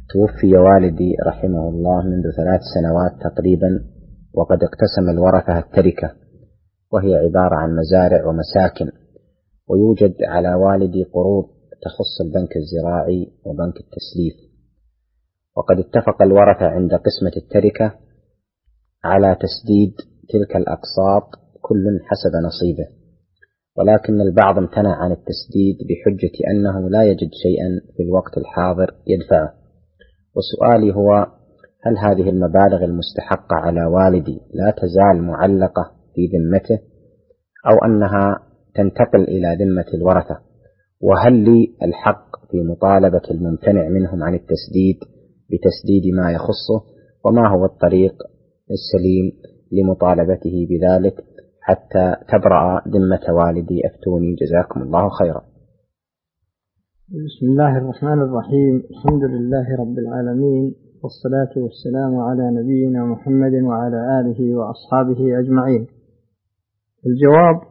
توفي والدي رحمه الله منذ 3 سنوات تقريبا، وقد اقتسم الورثة التركة، وهي عبارة عن مزارع ومساكن، ويوجد على والدي قروض تخص البنك الزراعي وبنك التسليف، وقد اتفق الورثة عند قسمة التركة على تسديد تلك الأقساط كل حسب نصيبه، ولكن البعض امتنع عن التسديد بحجة أنه لا يجد شيئا في الوقت الحاضر يدفعه. وسؤالي هو: هل هذه المبالغ المستحقة على والدي لا تزال معلقة في ذمته، أو أنها تنتقل إلى ذمة الورثة؟ وهل لي الحق في مطالبة الممتنع منهم عن التسديد بتسديد ما يخصه؟ وما هو الطريق السليم لمطالبته بذلك حتى تبرأ ذمة والدي؟ أفتوني جزاكم الله خيرا. بسم الله الرحمن الرحيم. الحمد لله رب العالمين، والصلاة والسلام على نبينا محمد وعلى آله وأصحابه أجمعين. الجواب: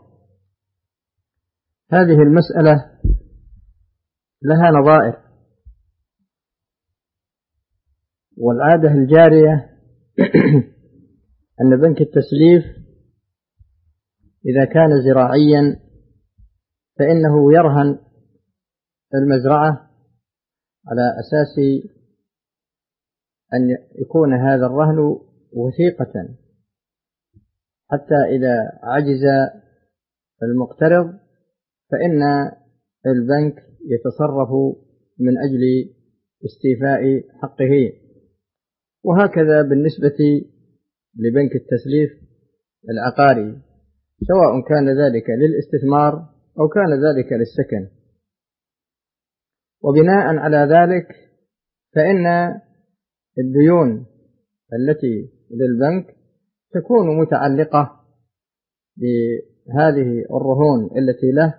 هذه المسألة لها نظائر، والعادة الجارية أن بنك التسليف إذا كان زراعيا فإنه يرهن المزرعة على أساس أن يكون هذا الرهن وثيقة، حتى إذا عجز المقترض فإن البنك يتصرف من أجل استيفاء حقه. وهكذا بالنسبة لبنك التسليف العقاري، سواء كان ذلك للاستثمار أو كان ذلك للسكن. وبناء على ذلك فإن الديون التي للبنك تكون متعلقة بهذه الرهون التي له،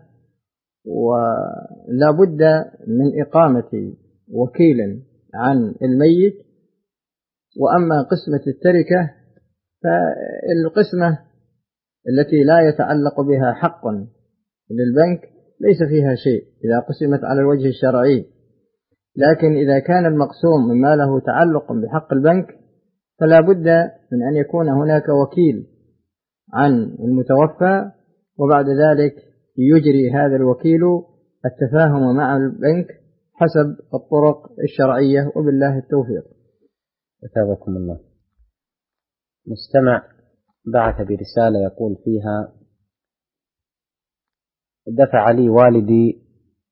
ولا بد من إقامة وكيل عن الميت. وأما قسمة التركة فالقسمة التي لا يتعلق بها حق للبنك ليس فيها شيء إذا قسمت على الوجه الشرعي، لكن إذا كان المقسوم مما له تعلق بحق البنك فلا بد من أن يكون هناك وكيل عن المتوفى، وبعد ذلك يجري هذا الوكيل التفاهم مع البنك حسب الطرق الشرعية، وبالله التوفيق. أثابكم الله. مستمع بعث برسالة يقول فيها: دفع لي والدي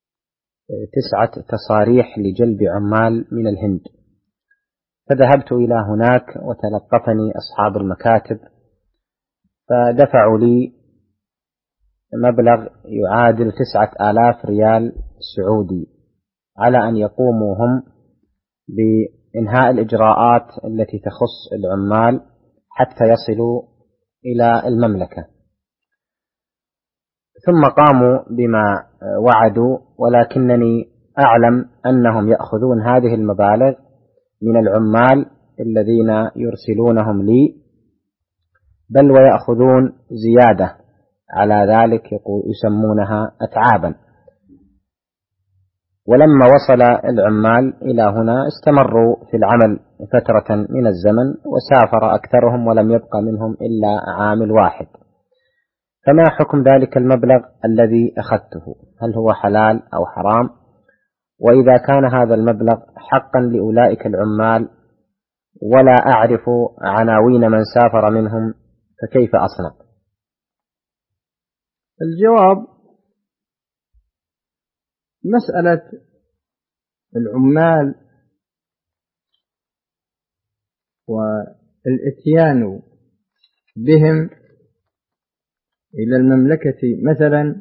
9 تصاريح لجلب عمال من الهند، فذهبت إلى هناك وتلقفني أصحاب المكاتب، فدفعوا لي مبلغ يعادل 9,000 ريال سعودي على أن يقوموا هم بإنهاء الإجراءات التي تخص العمال حتى يصلوا إلى المملكة. ثم قاموا بما وعدوا، ولكنني أعلم أنهم يأخذون هذه المبالغ من العمال الذين يرسلونهم لي، بل ويأخذون زيادة على ذلك، يسمونها أتعابا. ولما وصل العمال إلى هنا استمروا في العمل فترة من الزمن، وسافر أكثرهم ولم يبقى منهم إلا عامل واحد. فما حكم ذلك المبلغ الذي أخذته؟ هل هو حلال أو حرام؟ وإذا كان هذا المبلغ حقا لأولئك العمال ولا أعرف عناوين من سافر منهم، فكيف أصنع؟ الجواب: مسألة العمال والإتيان بهم إلى المملكة مثلا،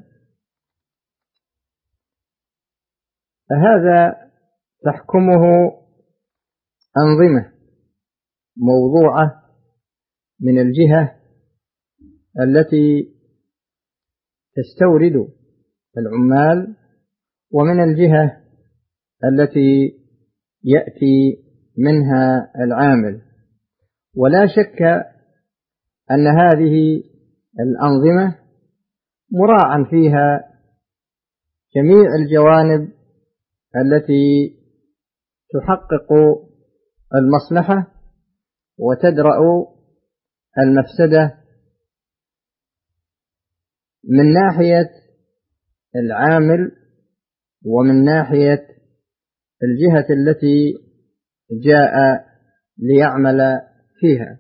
فهذا تحكمه أنظمة موضوعة من الجهة التي تستورد العمال ومن الجهة التي يأتي منها العامل. ولا شك أن هذه الأنظمة مراعى فيها جميع الجوانب التي تحقق المصلحة وتدرأ المفسدة من ناحية العامل ومن ناحية الجهة التي جاء ليعمل فيها.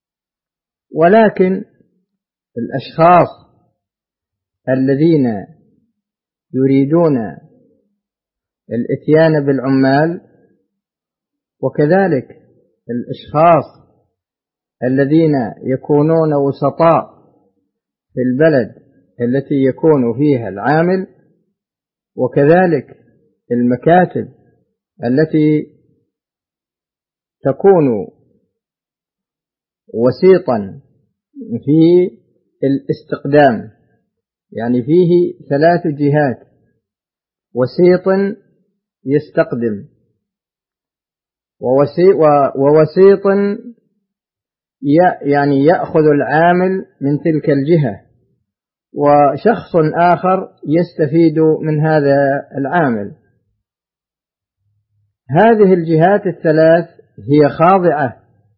ولكن الأشخاص الذين يريدون الإتيان بالعمال، وكذلك الأشخاص الذين يكونون وسطاء في البلد التي يكون فيها العامل، وكذلك المكاتب التي تكون وسيطا في الاستقدام، يعني فيه 3 جهات: وسيط يستقدم، ووسيط يعني يأخذ العامل من تلك الجهة، وشخص آخر يستفيد من هذا العامل. هذه الجهات ال3 هي خاضعة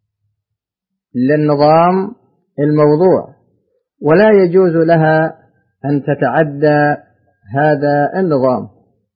للنظام الموضوع، ولا يجوز لها أن تتعدى هذا النظام،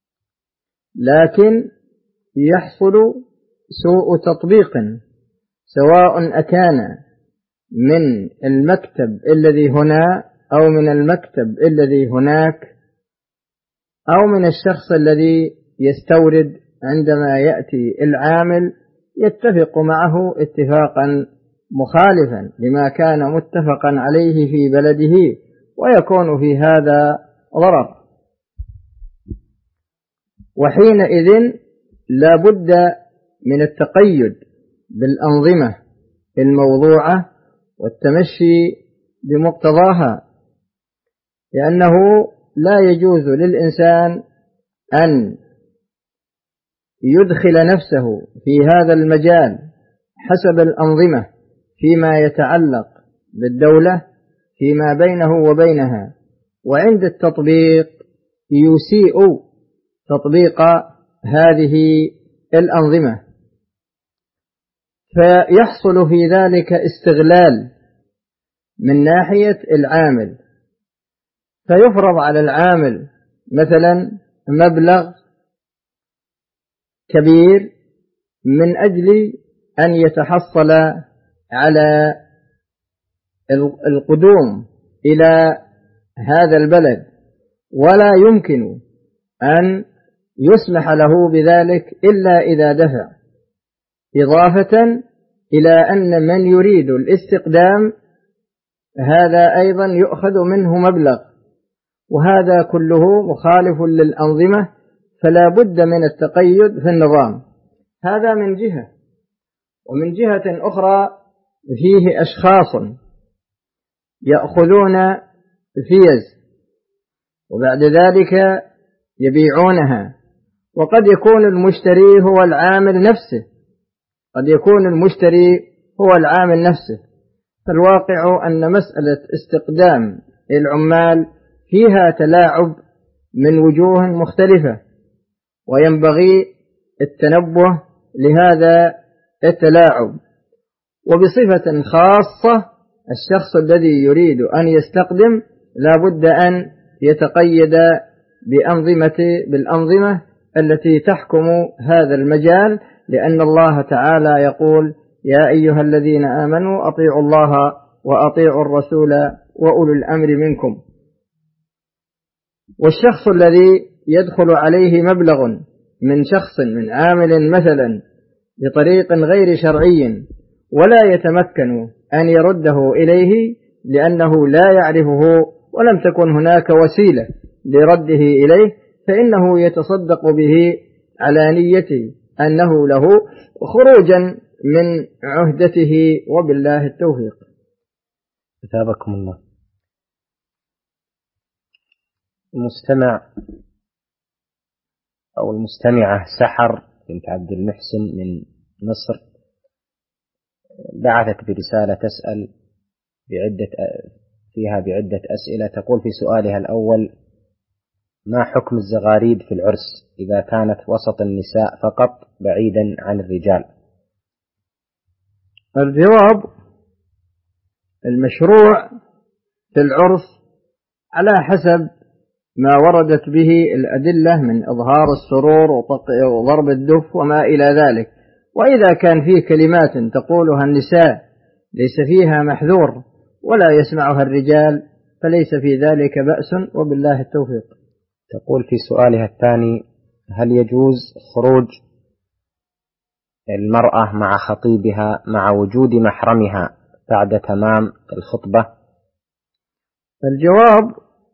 لكن يحصل سوء تطبيق، سواء أكان من المكتب الذي هنا أو من المكتب الذي هناك أو من الشخص الذي يستورد. عندما يأتي العامل يتفق معه اتفاقا مخالفا لما كان متفقا عليه في بلده، ويكون في هذا ضرر. وحينئذ لا بد من التقيد بالأنظمة الموضوعة والتمشي بمقتضاها، لأنه لا يجوز للإنسان أن يدخل نفسه في هذا المجال حسب الأنظمة فيما يتعلق بالدولة فيما بينه وبينها، وعند التطبيق يسيء تطبيق هذه الأنظمة، فيحصل في ذلك استغلال من ناحية العامل، فيفرض على العامل مثلا مبلغ كبير من أجل أن يتحصل على القدوم إلى هذا البلد، ولا يمكن أن يسمح له بذلك إلا إذا دفع، إضافة إلى أن من يريد الاستقدام هذا أيضا يؤخذ منه مبلغ، وهذا كله مخالف للأنظمة، فلا بد من التقيد في النظام. هذا من جهة. ومن جهة أخرى فيه أشخاص يأخذون فيز وبعد ذلك يبيعونها، وقد يكون المشتري هو العامل نفسه، قد يكون المشتري هو العامل نفسه. فالواقع أن مسألة استقدام العمال فيها تلاعب من وجوه مختلفة، وينبغي التنبه لهذا التلاعب. وبصفة خاصة الشخص الذي يريد أن يستقدم لا بد أن يتقيد بالأنظمة التي تحكم هذا المجال، لأن الله تعالى يقول: يا أيها الذين آمنوا أطيعوا الله وأطيعوا الرسول وأولو الأمر منكم. والشخص الذي يدخل عليه مبلغ من شخص من عامل مثلا بطريق غير شرعي ولا يتمكن أن يرده إليه لأنه لا يعرفه ولم تكن هناك وسيلة لرده إليه، فإنه يتصدق به على نيته أنه له خروجا من عهدته، وبالله التوفيق. أثابكم الله. المستمع أو المستمعة سحر بنت عبد المحسن من مصر بعثت برسالة تسأل فيها بعدة أسئلة. تقول في سؤالها الأول: ما حكم الزغاريد في العرس إذا كانت وسط النساء فقط بعيدا عن الرجال؟ الجواب: المشروع في العرس على حسب ما وردت به الأدلة من إظهار السرور وضرب الدف وما إلى ذلك. وإذا كان فيه كلمات تقولها النساء ليس فيها محذور ولا يسمعها الرجال فليس في ذلك بأس، وبالله التوفيق. تقول في سؤالها الثاني: هل يجوز خروج المرأة مع خطيبها مع وجود محرمها بعد تمام الخطبة؟ الجواب: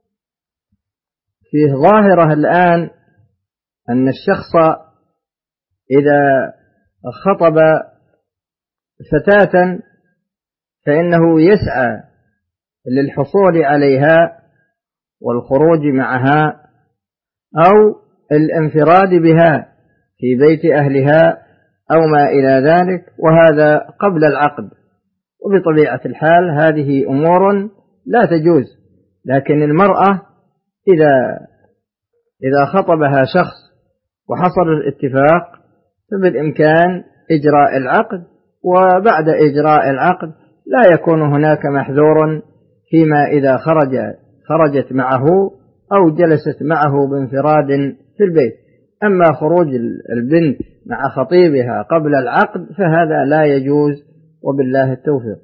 فيه ظاهرة الآن أن الشخص إذا خطب فتاة فإنه يسعى للحصول عليها والخروج معها أو الانفراد بها في بيت أهلها أو ما إلى ذلك، وهذا قبل العقد. وبطبيعة الحال هذه أمور لا تجوز. لكن المرأة إذا خطبها شخص وحصل الاتفاق فبالإمكان إجراء العقد، وبعد إجراء العقد لا يكون هناك محذور فيما إذا خرجت معه أو جلست معه بانفراد في البيت. أما خروج البنت مع خطيبها قبل العقد فهذا لا يجوز، وبالله التوفيق.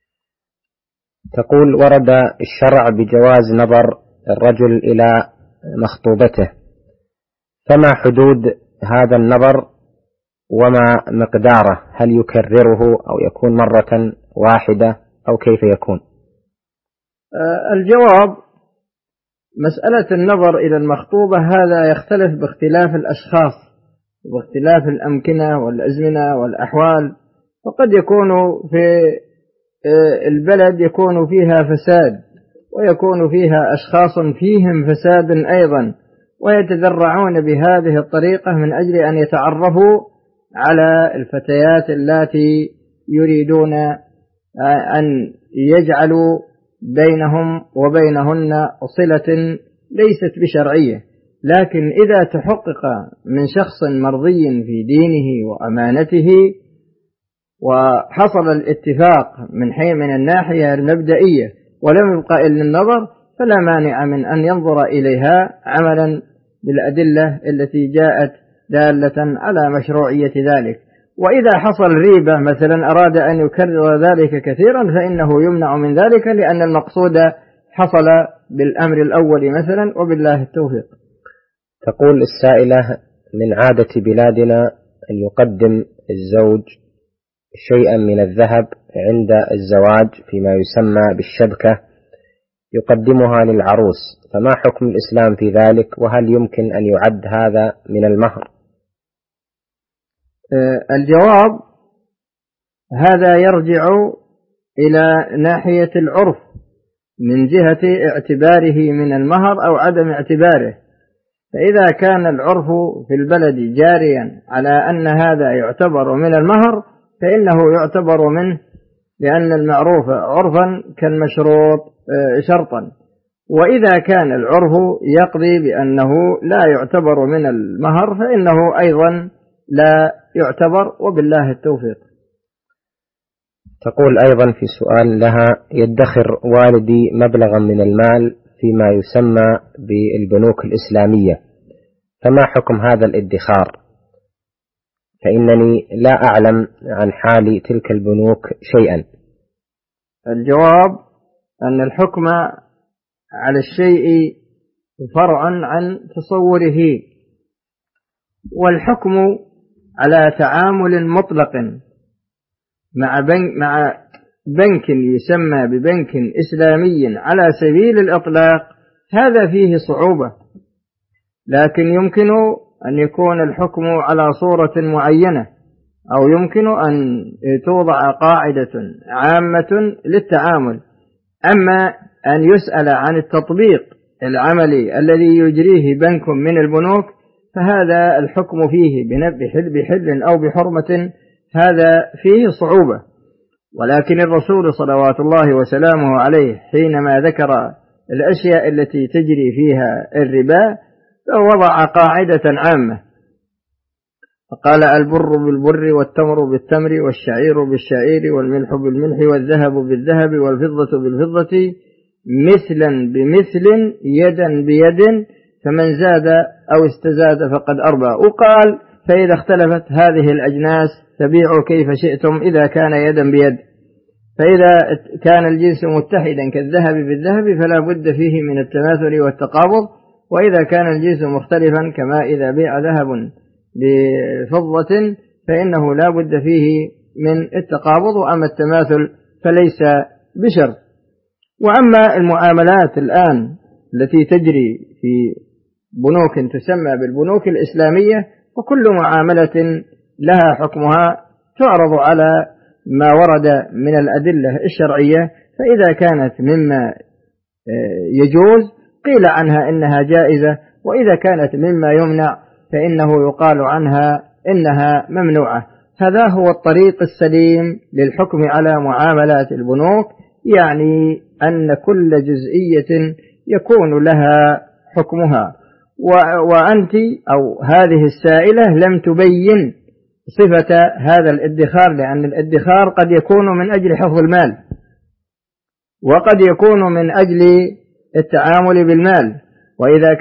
تقول: ورد الشرع بجواز نظر الرجل إلى مخطوبته، فما حدود هذا النظر وما مقداره؟ هل يكرره أو يكون مرة واحدة أو كيف يكون؟ الجواب: مسألة النظر إلى المخطوبة هذا يختلف باختلاف الأشخاص واختلاف الأمكنة والأزمنة والأحوال. فقد يكون في البلد يكون فيها فساد ويكون فيها أشخاص فيهم فساد أيضا، ويتذرعون بهذه الطريقة من أجل أن يتعرفوا على الفتيات التي يريدون أن يجعلوا بينهم وبينهن صلة ليست بشرعية. لكن إذا تحقق من شخص مرضي في دينه وأمانته وحصل الاتفاق من الناحية المبدئية ولم يبقى إلا النظر فلا مانع من أن ينظر إليها عملا بالأدلة التي جاءت دالة على مشروعية ذلك. وإذا حصل ريبة مثلا أراد أن يكرر ذلك كثيرا فإنه يمنع من ذلك، لأن المقصود حصل بالأمر الأول مثلا، وبالله التوفيق. تقول السائلة: من عادة بلادنا أن يقدم الزوج شيئا من الذهب عند الزواج فيما يسمى بالشبكة يقدمها للعروس، فما حكم الإسلام في ذلك؟ وهل يمكن أن يعد هذا من المهر؟ الجواب: هذا يرجع إلى ناحية العرف من جهة اعتباره من المهر أو عدم اعتباره. فإذا كان العرف في البلد جاريا على أن هذا يعتبر من المهر فإنه يعتبر منه، لأن المعروف عرفا كالمشروط شرطا. وإذا كان العرف يقضي بأنه لا يعتبر من المهر فإنه أيضا لا يعتبر، وبالله التوفيق. تقول أيضا في سؤال لها: يدخر والدي مبلغا من المال فيما يسمى بالبنوك الإسلامية، فما حكم هذا الادخار؟ فإنني لا أعلم عن حال تلك البنوك شيئا. الجواب: أن الحكم على الشيء فرع عن تصوره، والحكم على تعامل مطلق مع بنك يسمى ببنك إسلامي على سبيل الإطلاق هذا فيه صعوبة. لكن يمكن أن يكون الحكم على صورة معينة، أو يمكن أن توضع قاعدة عامة للتعامل. أما أن يسأل عن التطبيق العملي الذي يجريه بنك من البنوك فهذا الحكم فيه بحل أو بحرمة هذا فيه صعوبة. ولكن الرسول صلوات الله وسلامه عليه حينما ذكر الأشياء التي تجري فيها الربا ووضع قاعدة عامة فقال: البر بالبر والتمر بالتمر والشعير بالشعير والملح بالملح والذهب بالذهب والفضة بالفضة مثلا بمثل يدا بيد، فمن زاد أو استزاد فقد أربى. وقال: فإذا اختلفت هذه الأجناس فبيعوا كيف شئتم إذا كان يدا بيد. فإذا كان الجنس متحدا كالذهب بالذهب فلا بد فيه من التماثل والتقابض، وإذا كان الجنس مختلفا كما إذا بيع ذهب بفضة فإنه لا بد فيه من التقابض، وأما التماثل فليس بشرط. وأما المعاملات الآن التي تجري في بنوك تسمى بالبنوك الإسلامية، وكل معاملة لها حكمها تعرض على ما ورد من الأدلة الشرعية، فإذا كانت مما يجوز قيل عنها إنها جائزة، وإذا كانت مما يمنع فإنه يقال عنها إنها ممنوعة. هذا هو الطريق السليم للحكم على معاملات البنوك، يعني أن كل جزئية يكون لها حكمها. وأنت أو هذه السائلة لم تبين صفة هذا الادخار، لأن الادخار قد يكون من أجل حفظ المال، وقد يكون من أجل التعامل بالمال. وإذا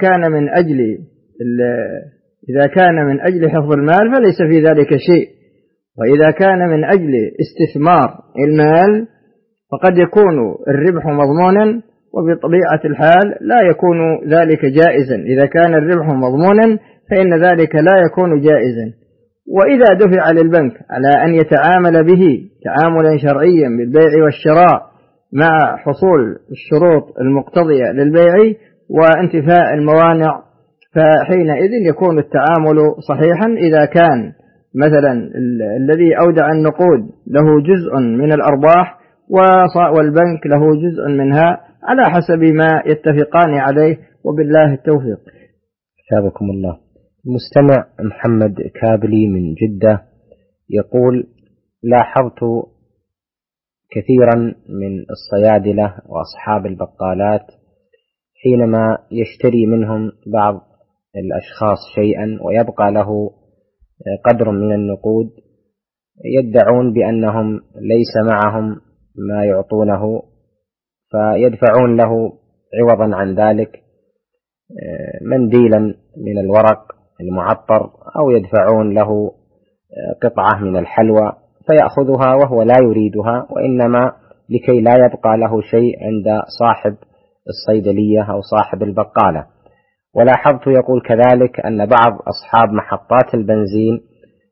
كان من أجل حفظ المال فليس في ذلك شيء، وإذا كان من أجل استثمار المال فقد يكون الربح مضمونا، وبطبيعة الحال لا يكون ذلك جائزا. إذا كان الربح مضمونا فإن ذلك لا يكون جائزا. وإذا دفع للبنك على أن يتعامل به تعاملا شرعيا بالبيع والشراء مع حصول الشروط المقتضية للبيع وانتفاء الموانع، فحينئذ يكون التعامل صحيحا. إذا كان مثلا الذي أودع النقود له جزء من الأرباح والبنك له جزء منها على حسب ما يتفقان عليه، وبالله التوفيق. أثابكم الله. المستمع محمد كابلي من جدة يقول: لاحظت كثيرا من الصيادلة وأصحاب البقالات حينما يشتري منهم بعض الأشخاص شيئا ويبقى له قدر من النقود يدعون بأنهم ليس معهم ما يعطونه، فيدفعون له عوضا عن ذلك منديلا من الورق المعطر، أو يدفعون له قطعة من الحلوى فيأخذها وهو لا يريدها، وإنما لكي لا يبقى له شيء عند صاحب الصيدلية أو صاحب البقالة. ولاحظت يقول كذلك أن بعض أصحاب محطات البنزين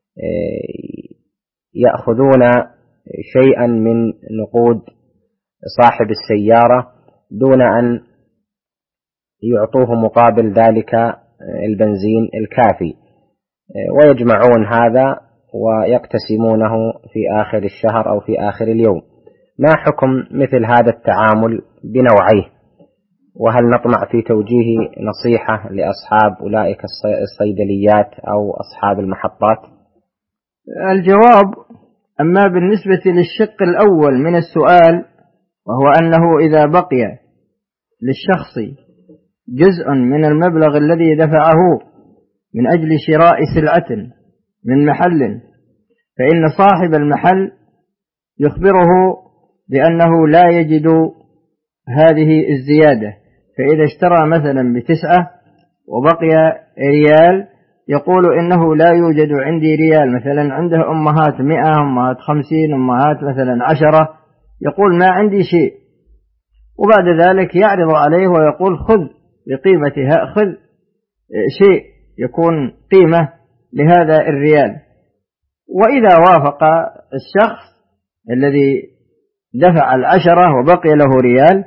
يأخذون شيئا من نقود صاحب السيارة دون أن يعطوه مقابل ذلك البنزين الكافي، ويجمعون هذا ويقتسمونه في آخر الشهر أو في آخر اليوم. ما حكم مثل هذا التعامل بنوعيه؟ وهل نطمع في توجيه نصيحة لأصحاب أولئك الصيدليات أو أصحاب المحطات؟ الجواب: أما بالنسبة للشق الأول من السؤال، وهو أنه إذا بقي للشخص جزء من المبلغ الذي دفعه من أجل شراء سلعة من محل، فإن صاحب المحل يخبره بأنه لا يجد هذه الزيادة. فإذا اشترى مثلا ب9 وبقي ريال يقول إنه لا يوجد عندي ريال، مثلا عنده أمهات 100 أمهات 50 أمهات مثلا 10، يقول ما عندي شيء. وبعد ذلك يعرض عليه ويقول خذ بقيمتها، خذ شيء يكون قيمة لهذا الريال. وإذا وافق الشخص الذي دفع 10 وبقي له ريال،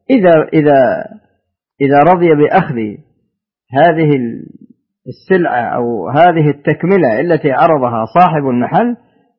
إذا رضي بأخذ هذه السلعة أو هذه التكملة التي عرضها صاحب المحل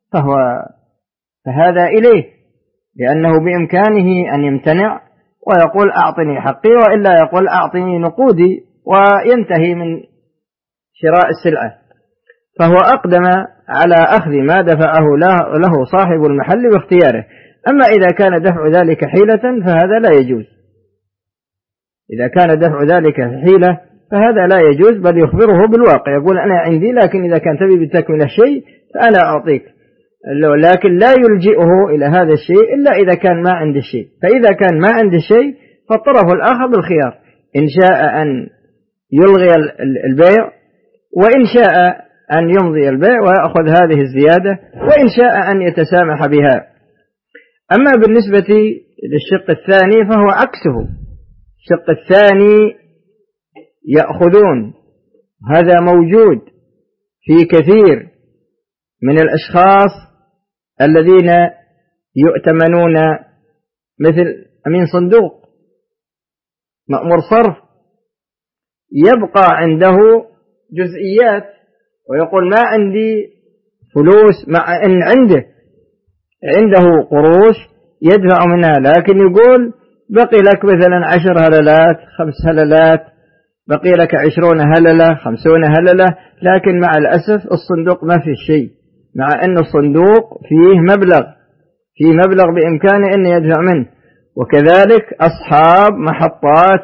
فهذا إليه، لأنه بإمكانه أن يمتنع ويقول أعطني حقي، وإلا يقول أعطني نقودي وينتهي من شراء السلعة. فهو أقدم على أخذ ما دفعه له صاحب المحل باختياره. أما إذا كان دفع ذلك حيلة فهذا لا يجوز. إذا كان دفع ذلك حيلة فهذا لا يجوز، بل يخبره بالواقع، يقول أنا عندي، لكن إذا كان تبي بتكمل الشيء فأنا أعطيك، لكن لا يلجئه إلى هذا الشيء إلا إذا كان ما عند الشيء. فإذا كان ما عند الشيء فالطرف الآخر بالخيار، إن شاء أن يلغي البيع، وإن شاء أن يمضي البيع ويأخذ هذه الزيادة، وإن شاء أن يتسامح بها. أما بالنسبة للشق الثاني فهو عكسه. الشق الثاني يأخذون، هذا موجود في كثير من الأشخاص الذين يؤتمنون، مثل أمين صندوق، مأمور صرف، يبقى عنده جزئيات ويقول ما عندي فلوس، مع أن عنده قروش يدفع منها، لكن يقول بقي لك مثلا 10 هللات 5 هللات، بقي لك 20 هللة 50 هللة، لكن مع الأسف الصندوق ما فيه شيء، مع أن الصندوق فيه مبلغ بإمكانه أن يدفع منه. وكذلك أصحاب محطات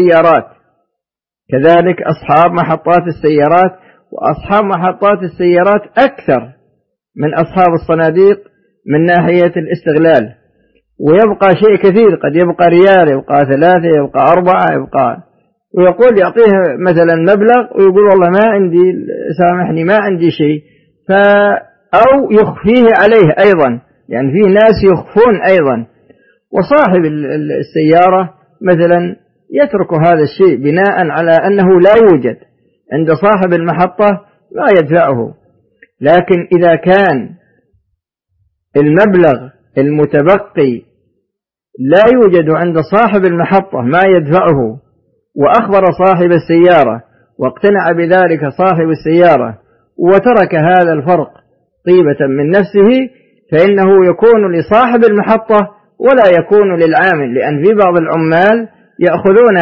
السيارات، وأصحاب محطات السيارات أكثر من أصحاب الصناديق من ناحية الاستغلال. ويبقى شيء كثير، قد يبقى ريال، يبقى 3، يبقى 4، ويقول يعطيه مثلا مبلغ ويقول والله ما عندي، سامحني ما عندي شيء، أو يخفيه عليه أيضا، يعني في ناس يخفون أيضا. وصاحب السيارة مثلا يترك هذا الشيء بناء على أنه لا يوجد عند صاحب المحطة ما يدفعه. لكن إذا كان المبلغ المتبقي لا يوجد عند صاحب المحطة ما يدفعه، وأخبر صاحب السيارة واقتنع بذلك صاحب السيارة وترك هذا الفرق طيبة من نفسه، فإنه يكون لصاحب المحطة ولا يكون للعامل، لأن في بعض العمال يأخذون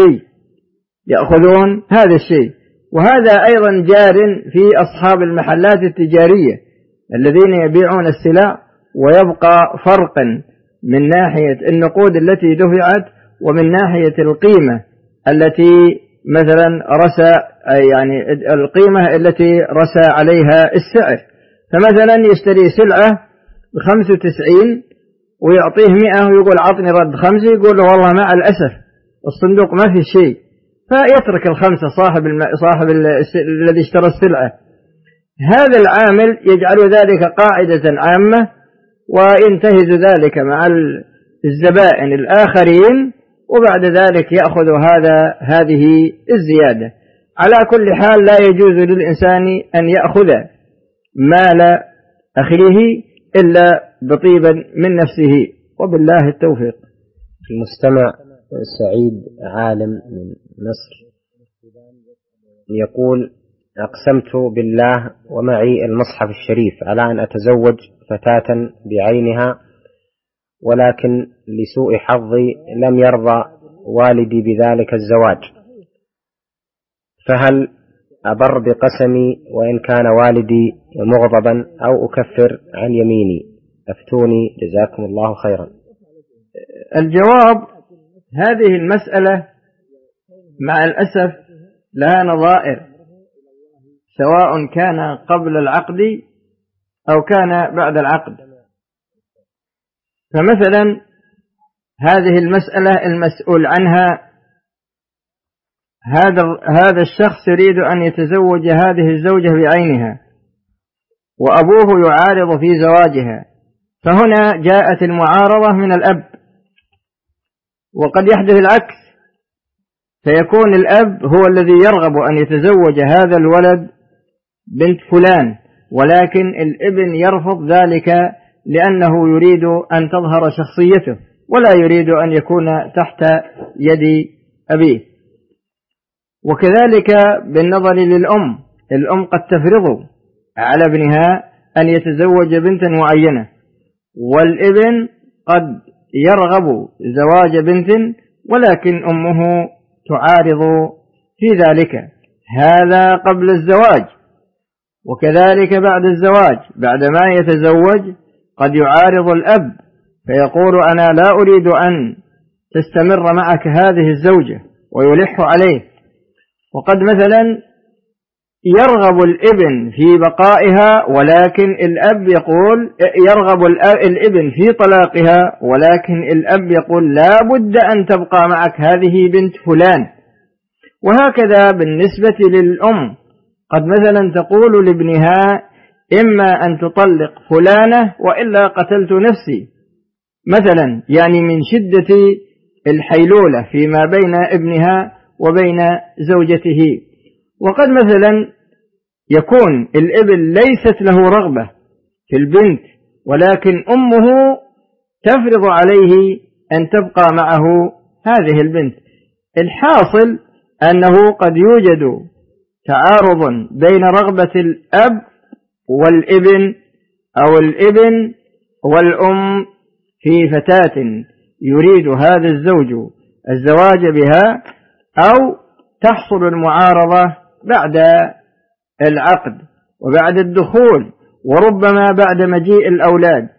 هذا الشيء. وهذا أيضا جار في أصحاب المحلات التجارية الذين يبيعون السلع، ويبقى فرقا من ناحية النقود التي دفعت ومن ناحية القيمة التي مثلا يعني القيمة التي رسى عليها السعر. فمثلا يشتري سلعة ب95 ويعطيه 100 ويقول عطني رد 5، يقول له والله مع الأسف الصندوق ما في شيء، فيترك ال5 صاحب الذي اشترى السلعة. هذا العامل يجعل ذلك قاعدة عامة وينتهز ذلك مع الزبائن الآخرين، وبعد ذلك يأخذ هذه الزيادة. على كل حال لا يجوز للإنسان أن يأخذ مال أخيه إلا بطيبا من نفسه، وبالله التوفيق. المستمع سعيد عالم من مصر يقول: أقسمت بالله ومعي المصحف الشريف على أن أتزوج فتاة بعينها، ولكن لسوء حظي لم يرضى والدي بذلك الزواج، فهل أبر بقسمي وإن كان والدي مغضبا أو أكفر عن يميني؟ أفتوني جزاكم الله خيرا. الجواب: هذه المسألة مع الأسف لها نظائر، سواء كان قبل العقد أو كان بعد العقد. فمثلا هذه المسألة المسؤول عنها هذا الشخص يريد أن يتزوج هذه الزوجة بعينها، وأبوه يعارض في زواجها، فهنا جاءت المعارضة من الأب. وقد يحدث العكس، فيكون الأب هو الذي يرغب أن يتزوج هذا الولد بنت فلان، ولكن الابن يرفض ذلك لأنه يريد أن تظهر شخصيته ولا يريد أن يكون تحت يد أبيه. وكذلك بالنظر للأم، الأم قد تفرض على ابنها أن يتزوج بنتا معينة، والابن قد يرغب زواج بنت ولكن أمه تعارض في ذلك. هذا قبل الزواج. وكذلك بعد الزواج، بعدما يتزوج قد يعارض الأب فيقول أنا لا أريد أن تستمر معك هذه الزوجة ويلح عليه. وقد مثلا يرغب الابن في بقائها، ولكن الأب يقول يرغب الابن في طلاقها، ولكن الأب يقول لا بد أن تبقى معك، هذه بنت فلان. وهكذا بالنسبة للأم، قد مثلا تقول لابنها إما أن تطلق فلانة وإلا قتلت نفسي مثلا، يعني من شدة الحيلولة فيما بين ابنها وبين زوجته. وقد مثلا يكون الابن ليست له رغبة في البنت، ولكن أمه تفرض عليه أن تبقى معه هذه البنت. الحاصل أنه قد يوجد تعارض بين رغبة الأب والابن أو الابن والأم في فتاة يريد هذا الزوج الزواج بها، أو تحصل المعارضة بعد العقد وبعد الدخول وربما بعد مجيء الأولاد.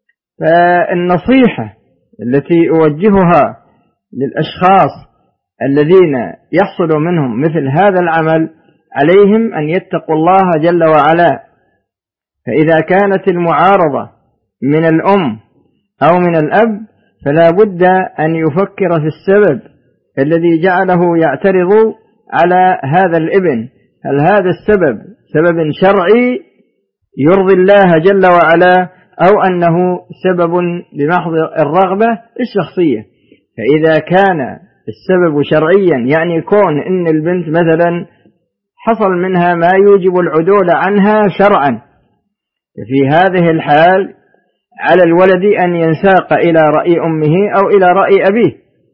فالنصيحة التي أوجهها للأشخاص الذين يحصل منهم مثل هذا العمل عليهم أن يتقوا الله جل وعلا. فإذا كانت المعارضة من الأم أو من الأب فلا بد أن يفكر في السبب الذي جعله يعترض على هذا الابن. هل هذا السبب سبب شرعي يرضي الله جل وعلا، أو أنه سبب لمحض الرغبة الشخصية؟ فإذا كان السبب شرعيا، يعني كون إن البنت مثلا حصل منها ما يوجب العدول عنها شرعا، في هذه الحال على الولد أن ينساق إلى رأي أمه أو إلى رأي أبيه.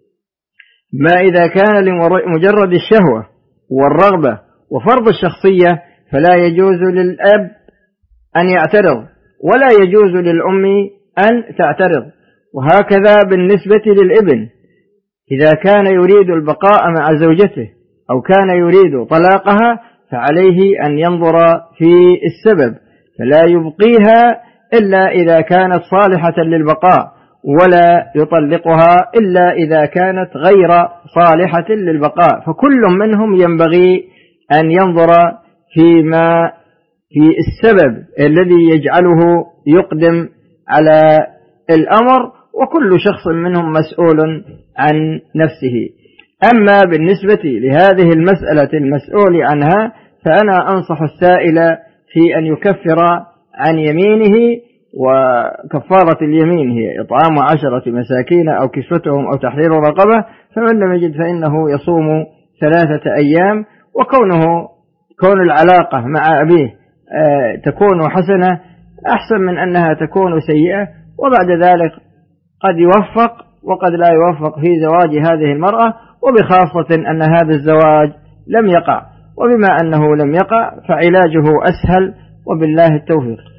ما إذا كان لمجرد الشهوة والرغبة وفرض الشخصية فلا يجوز للأب أن يعترض ولا يجوز للأم أن تعترض. وهكذا بالنسبة للابن، إذا كان يريد البقاء مع زوجته أو كان يريد طلاقها فعليه أن ينظر في السبب، فلا يبقيها إلا إذا كانت صالحة للبقاء، ولا يطلقها إلا إذا كانت غير صالحة للبقاء. فكل منهم ينبغي أن ينظر في السبب الذي يجعله يقدم على الأمر، وكل شخص منهم مسؤول عن نفسه. أما بالنسبة لهذه المسألة المسؤول عنها فأنا أنصح السائل في أن يكفر عن يمينه، وكفارة اليمين هي إطعام 10 مساكين أو كسوتهم أو تحرير رقبة، فمن لم يجد فإنه يصوم 3 أيام. كون العلاقة مع أبيه تكون حسنة أحسن من أنها تكون سيئة، وبعد ذلك قد يوفق وقد لا يوفق في زواج هذه المرأة، وبخاصة أن هذا الزواج لم يقع، وبما أنه لم يقع فعلاجه أسهل، وبالله التوفيق.